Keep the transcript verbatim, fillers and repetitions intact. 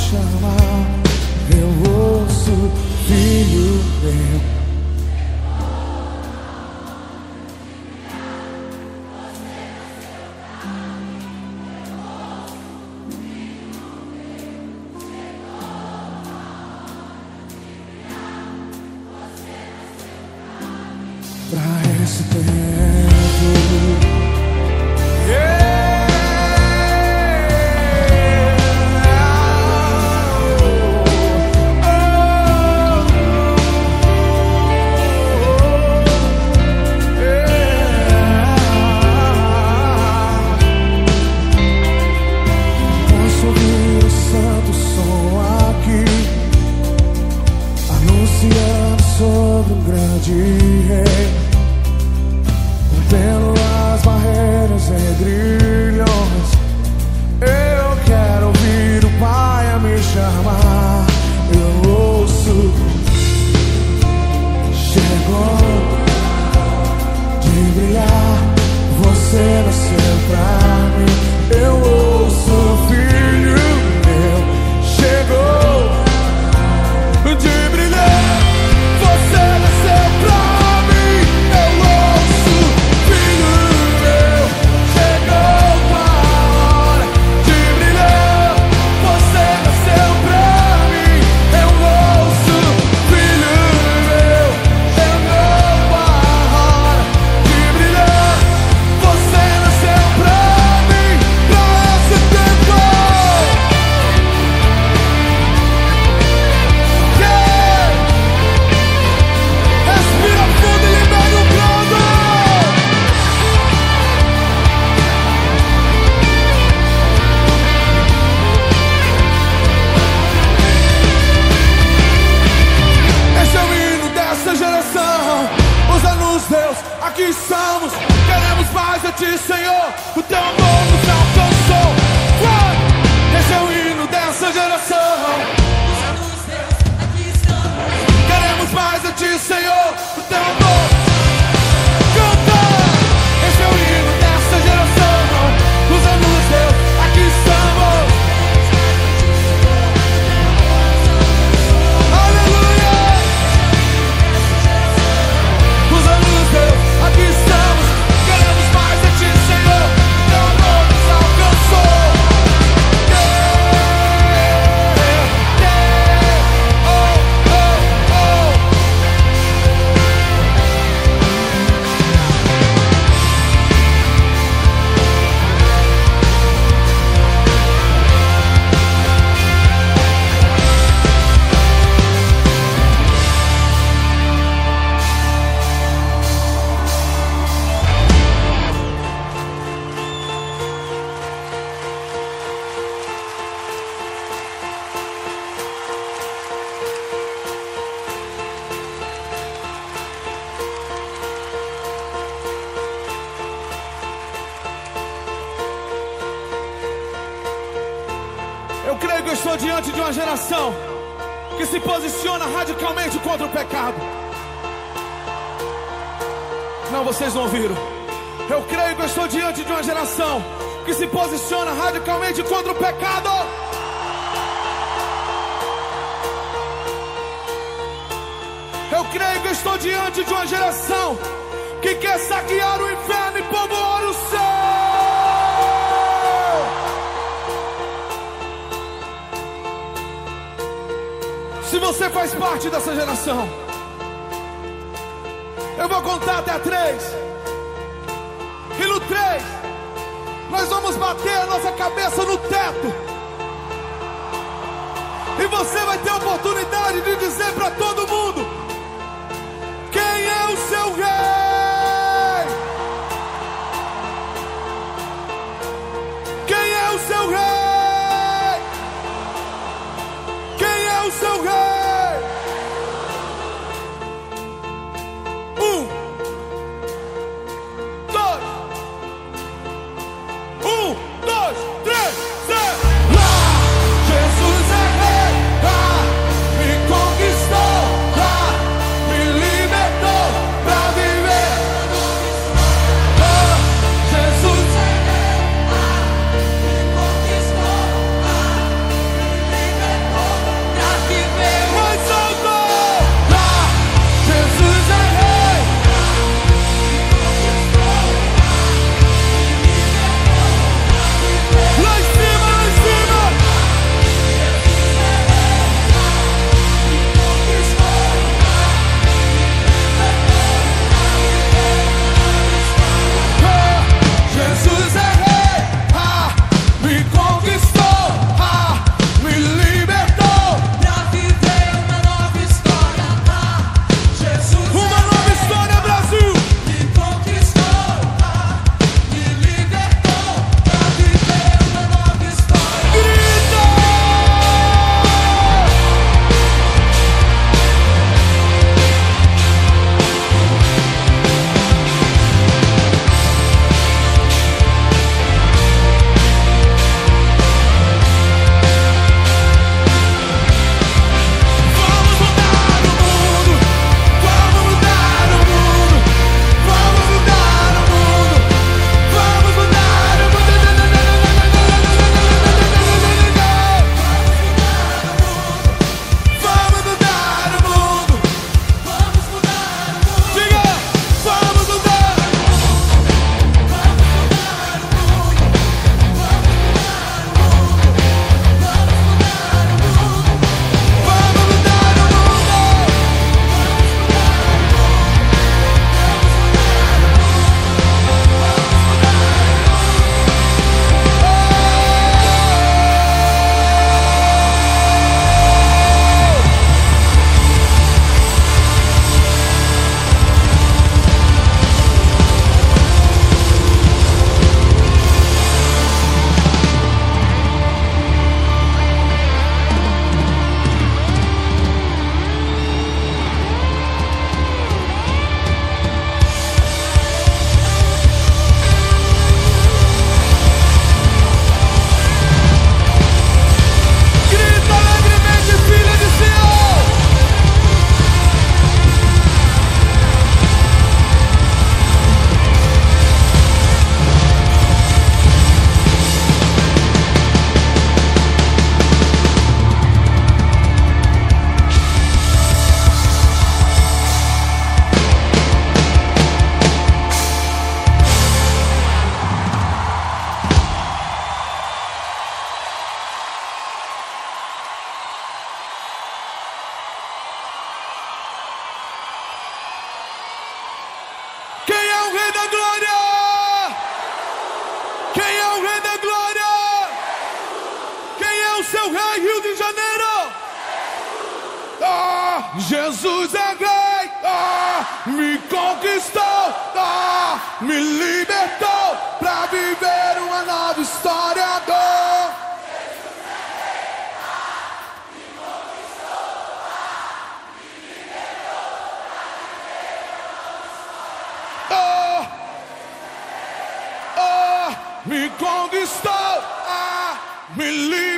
chamar, eu ouço, filho meu. Pra esse tempo, yeah. oh, oh, yeah. Posso ouvir o santo som aqui, anunciando sobre um grande rei, rompendo as barreiras em grilhões. Eu quero ouvir o Pai a me chamar, eu ouço, chegou de brilhar, você nasceu pra mim. Eu ouço, filho meu, chegou de brilhar, você nasceu pra mim. Eu ouço, filho meu, chegou a hora de brilhar, você nasceu pra mim. Eu ouço, filho meu, chegou a hora de brilhar, você nasceu pra mim. Pra esse tempo, yeah. Respira fundo e libera o brado. Esse é o hino dessa geração, usa-nos Deus, aqui estamos. Queremos mais de ti, Senhor, o teu amor nos alcançou. Vai! Esse é o hino dessa geração, usa-nos Deus, aqui estamos. Queremos mais de ti, Senhor, o teu amor. Canta! Esse é o hino dessa geração, usa-nos Deus, aqui estamos. Aleluia! Usa-nos Deus, aqui estamos. Queremos mais de ti, Senhor, o teu amor nos alcançou. Yeah, yeah, oh, oh, oh. Eu creio que eu estou diante de uma geração que se posiciona radicalmente contra o pecado. Não, vocês não ouviram. Eu creio que eu estou diante de uma geração que se posiciona radicalmente contra o pecado. Eu creio que eu estou diante de uma geração que quer saquear o inferno e povoar o céu. Se você faz parte dessa geração, eu vou contar até três. E no três, nós vamos bater a nossa cabeça no teto. E você vai ter a oportunidade de dizer para todo mundo: quem é o seu rei? Quem é o seu rei? Quem é o seu rei? Um, dois, um, dois, três, zero. Lá, Jesus é rei. Lá, me conquistou. Lá, me libertou pra viver. Jesus é rei, oh, me conquistou, oh, me libertou pra viver uma nova história. Oh. Jesus é rei, oh, me conquistou, oh, me libertou pra viver uma nova história. Oh, oh, me conquistou, oh, me libertou.